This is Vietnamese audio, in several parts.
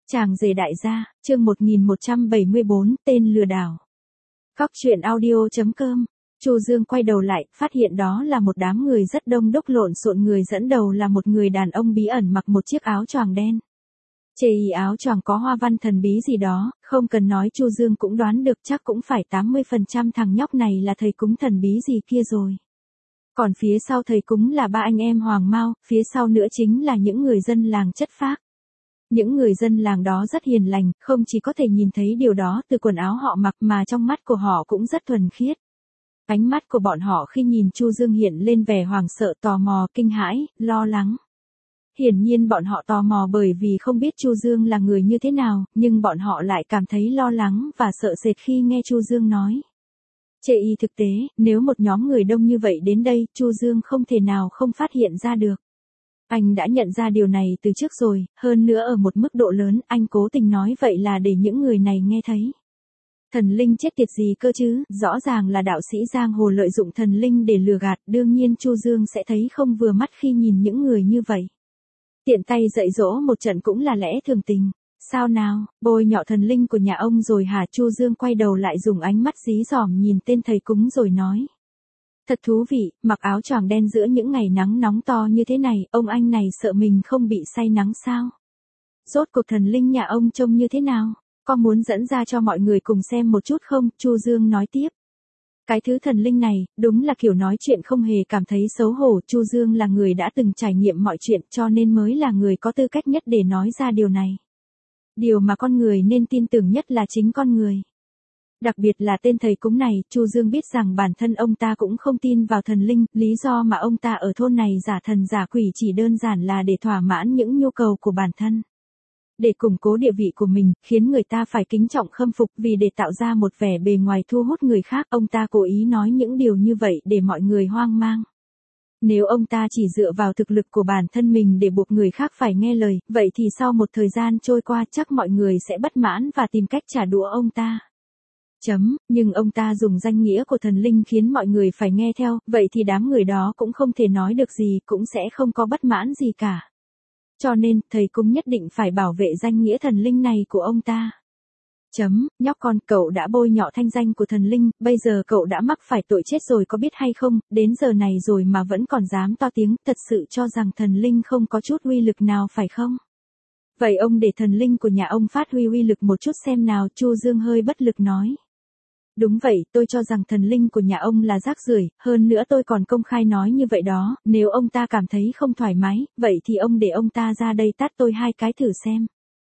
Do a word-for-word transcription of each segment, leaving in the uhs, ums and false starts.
Chàng rể đại gia, chương một nghìn một trăm bảy mươi bốn, tên lừa đảo. Góc truyện audio.com. Chu Dương quay đầu lại, phát hiện đó là một đám người rất đông đúc lộn xộn, người dẫn đầu là một người đàn ông bí ẩn mặc một chiếc áo choàng đen. Trên y áo choàng có hoa văn thần bí gì đó, không cần nói Chu Dương cũng đoán được, chắc cũng phải tám mươi phần trăm thằng nhóc này là thầy cúng thần bí gì kia rồi. Còn phía sau thầy cúng là ba anh em Hoàng Mao, phía sau nữa chính là những người dân làng chất phác. Những người dân làng đó rất hiền lành, không chỉ có thể nhìn thấy điều đó từ quần áo họ mặc mà trong mắt của họ cũng rất thuần khiết. Ánh mắt của bọn họ khi nhìn Chu Dương hiện lên vẻ hoảng sợ, tò mò, kinh hãi, lo lắng. Hiển nhiên bọn họ tò mò bởi vì không biết Chu Dương là người như thế nào, nhưng bọn họ lại cảm thấy lo lắng và sợ sệt khi nghe Chu Dương nói. Chê y thực tế, nếu một nhóm người đông như vậy đến đây, Chu Dương không thể nào không phát hiện ra được. Anh đã nhận ra điều này từ trước rồi, hơn nữa ở một mức độ lớn, anh cố tình nói vậy là để những người này nghe thấy. Thần linh chết tiệt gì cơ chứ, rõ ràng là đạo sĩ giang hồ lợi dụng thần linh để lừa gạt, đương nhiên Chu Dương sẽ thấy không vừa mắt khi nhìn những người như vậy. Tiện tay dạy dỗ một trận cũng là lẽ thường tình. Sao nào, bôi nhọ thần linh của nhà ông rồi hả? Chu Dương quay đầu lại dùng ánh mắt dí dỏm nhìn tên thầy cúng rồi nói. Thật thú vị, mặc áo choàng đen giữa những ngày nắng nóng to như thế này, ông anh này sợ mình không bị say nắng sao? Rốt cuộc thần linh nhà ông trông như thế nào? Có muốn dẫn ra cho mọi người cùng xem một chút không? Chu Dương nói tiếp. Cái thứ thần linh này, đúng là kiểu nói chuyện không hề cảm thấy xấu hổ. Chu Dương là người đã từng trải nghiệm mọi chuyện cho nên mới là người có tư cách nhất để nói ra điều này. Điều mà con người nên tin tưởng nhất là chính con người. Đặc biệt là tên thầy cúng này, Chu Dương biết rằng bản thân ông ta cũng không tin vào thần linh, lý do mà ông ta ở thôn này giả thần giả quỷ chỉ đơn giản là để thỏa mãn những nhu cầu của bản thân. Để củng cố địa vị của mình, khiến người ta phải kính trọng khâm phục, vì để tạo ra một vẻ bề ngoài thu hút người khác, ông ta cố ý nói những điều như vậy để mọi người hoang mang. Nếu ông ta chỉ dựa vào thực lực của bản thân mình để buộc người khác phải nghe lời, vậy thì sau một thời gian trôi qua chắc mọi người sẽ bất mãn và tìm cách trả đũa ông ta. Chấm, nhưng ông ta dùng danh nghĩa của thần linh khiến mọi người phải nghe theo, vậy thì đám người đó cũng không thể nói được gì, cũng sẽ không có bất mãn gì cả. Cho nên, thầy cũng nhất định phải bảo vệ danh nghĩa thần linh này của ông ta. Chấm, nhóc con, cậu đã bôi nhọ thanh danh của thần linh, bây giờ cậu đã mắc phải tội chết rồi có biết hay không, đến giờ này rồi mà vẫn còn dám to tiếng, thật sự cho rằng thần linh không có chút uy lực nào phải không? Vậy ông để thần linh của nhà ông phát huy uy lực một chút xem nào. Chu Dương hơi bất lực nói. Đúng vậy, tôi cho rằng thần linh của nhà ông là rác rưởi, hơn nữa tôi còn công khai nói như vậy đó, nếu ông ta cảm thấy không thoải mái, vậy thì ông để ông ta ra đây tát tôi hai cái thử xem.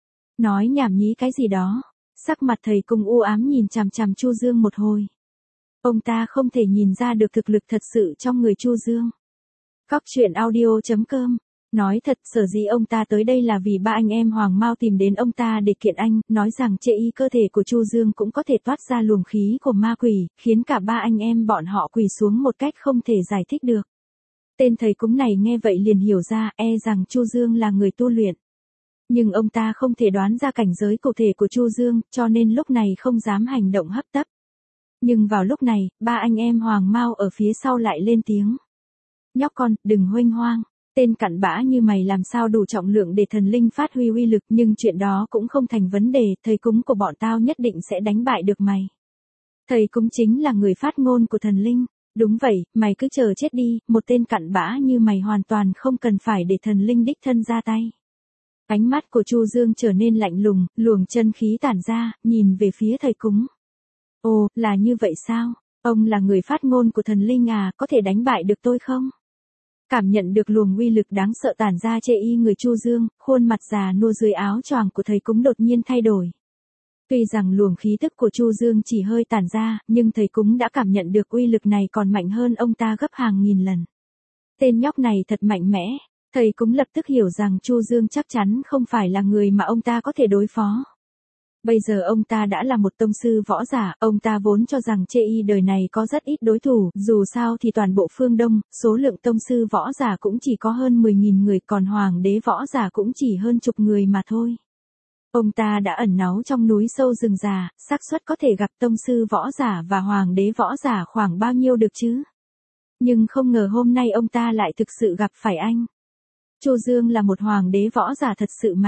Nói nhảm nhí cái gì đó, sắc mặt thầy cùng u ám nhìn chằm chằm Chu Dương một hồi. Ông ta không thể nhìn ra được thực lực thật sự trong người Chu Dương. Góc truyện audio.com. Nói thật, sở dĩ ông ta tới đây là vì ba anh em Hoàng Mao tìm đến ông ta để kiện anh, nói rằng chê y cơ thể của Chu Dương cũng có thể toát ra luồng khí của ma quỷ, khiến cả ba anh em bọn họ quỳ xuống một cách không thể giải thích được. Tên thầy cúng này nghe vậy liền hiểu ra, e rằng Chu Dương là người tu luyện. Nhưng ông ta không thể đoán ra cảnh giới cụ thể của Chu Dương, cho nên lúc này không dám hành động hấp tấp. Nhưng vào lúc này, ba anh em Hoàng Mao ở phía sau lại lên tiếng. Nhóc con, đừng huênh hoang. Tên cặn bã như mày làm sao đủ trọng lượng để thần linh phát huy uy lực, nhưng chuyện đó cũng không thành vấn đề, thầy cúng của bọn tao nhất định sẽ đánh bại được mày. Thầy cúng chính là người phát ngôn của thần linh. Đúng vậy, mày cứ chờ chết đi, một tên cặn bã như mày hoàn toàn không cần phải để thần linh đích thân ra tay. Ánh mắt của Chu Dương trở nên lạnh lùng, luồng chân khí tản ra, nhìn về phía thầy cúng. Ồ, là như vậy sao? Ông là người phát ngôn của thần linh à, có thể đánh bại được tôi không? Cảm nhận được luồng uy lực đáng sợ tản ra chê y người Chu Dương, khuôn mặt già nua dưới áo choàng của thầy cúng đột nhiên thay đổi. Tuy rằng luồng khí tức của Chu Dương chỉ hơi tản ra, nhưng thầy cúng đã cảm nhận được uy lực này còn mạnh hơn ông ta gấp hàng nghìn lần. Tên nhóc này thật mạnh mẽ, thầy cúng lập tức hiểu rằng Chu Dương chắc chắn không phải là người mà ông ta có thể đối phó. Bây giờ ông ta đã là một tông sư võ giả, ông ta vốn cho rằng chê y đời này có rất ít đối thủ, dù sao thì toàn bộ phương Đông, số lượng tông sư võ giả cũng chỉ có hơn mười nghìn người, còn hoàng đế võ giả cũng chỉ hơn chục người mà thôi. Ông ta đã ẩn náu trong núi sâu rừng già, xác suất có thể gặp tông sư võ giả và hoàng đế võ giả khoảng bao nhiêu được chứ? Nhưng không ngờ hôm nay ông ta lại thực sự gặp phải anh. Chu Dương là một hoàng đế võ giả thật sự mạnh.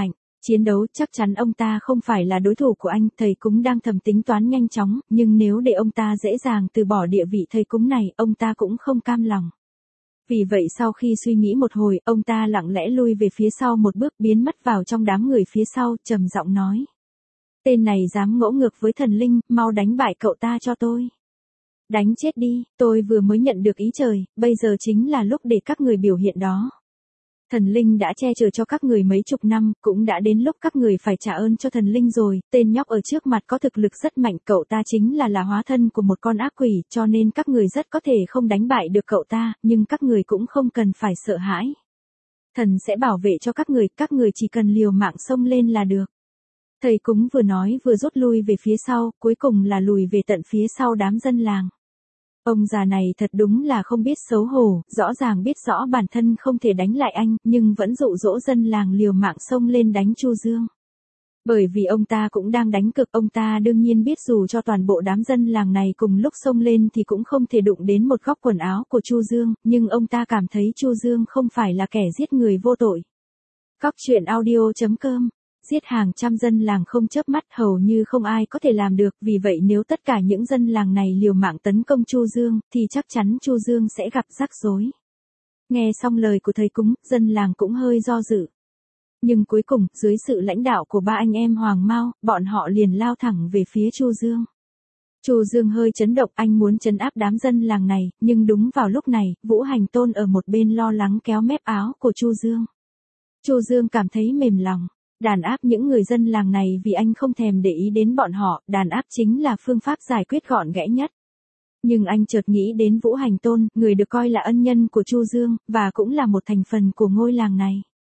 chiến đấu, chắc chắn ông ta không phải là đối thủ của anh, thầy cúng đang thầm tính toán nhanh chóng, nhưng nếu để ông ta dễ dàng từ bỏ địa vị thầy cúng này, ông ta cũng không cam lòng. Vì vậy sau khi suy nghĩ một hồi, ông ta lặng lẽ lui về phía sau một bước, biến mất vào trong đám người phía sau, trầm giọng nói. Tên này dám ngỗ ngược với thần linh, mau đánh bại cậu ta cho tôi. Đánh chết đi, tôi vừa mới nhận được ý trời, bây giờ chính là lúc để các người biểu hiện đó. Thần linh đã che chở cho các người mấy chục năm, cũng đã đến lúc các người phải trả ơn cho thần linh rồi, tên nhóc ở trước mặt có thực lực rất mạnh, cậu ta chính là là hóa thân của một con ác quỷ, cho nên các người rất có thể không đánh bại được cậu ta, nhưng các người cũng không cần phải sợ hãi. Thần sẽ bảo vệ cho các người, các người chỉ cần liều mạng xông lên là được. Thầy cúng vừa nói vừa rút lui về phía sau, cuối cùng là lùi về tận phía sau đám dân làng. Ông già này thật đúng là không biết xấu hổ, rõ ràng biết rõ bản thân không thể đánh lại anh, nhưng vẫn dụ dỗ dân làng liều mạng xông lên đánh Chu Dương. Bởi vì ông ta cũng đang đánh cực, ông ta đương nhiên biết dù cho toàn bộ đám dân làng này cùng lúc xông lên thì cũng không thể đụng đến một góc quần áo của Chu Dương, nhưng ông ta cảm thấy Chu Dương không phải là kẻ giết người vô tội. Cóc truyện audio chấm com Giết hàng trăm dân làng không chớp mắt, hầu như không ai có thể làm được, vì vậy nếu tất cả những dân làng này liều mạng tấn công Chu Dương, thì chắc chắn Chu Dương sẽ gặp rắc rối. Nghe xong lời của thầy cúng, dân làng cũng hơi do dự. Nhưng cuối cùng, dưới sự lãnh đạo của ba anh em Hoàng Mao, bọn họ liền lao thẳng về phía Chu Dương. Chu Dương hơi chấn động, anh muốn trấn áp đám dân làng này, nhưng đúng vào lúc này, Vũ Hành Tôn ở một bên lo lắng kéo mép áo của Chu Dương. Chu Dương cảm thấy mềm lòng. Đàn áp những người dân làng này vì anh không thèm để ý đến bọn họ, đàn áp chính là phương pháp giải quyết gọn gẽ nhất. Nhưng anh chợt nghĩ đến Vũ Hành Tôn, người được coi là ân nhân của Chu Dương, và cũng là một thành phần của ngôi làng này.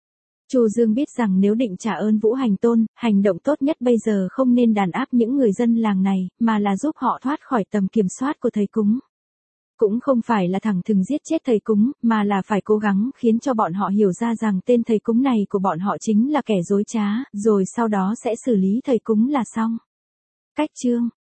Chu Dương biết rằng nếu định trả ơn Vũ Hành Tôn, hành động tốt nhất bây giờ không nên đàn áp những người dân làng này, mà là giúp họ thoát khỏi tầm kiểm soát của thầy cúng. Cũng không phải là thẳng thừng giết chết thầy cúng, mà là phải cố gắng khiến cho bọn họ hiểu ra rằng tên thầy cúng này của bọn họ chính là kẻ dối trá, rồi sau đó sẽ xử lý thầy cúng là xong. Cách chương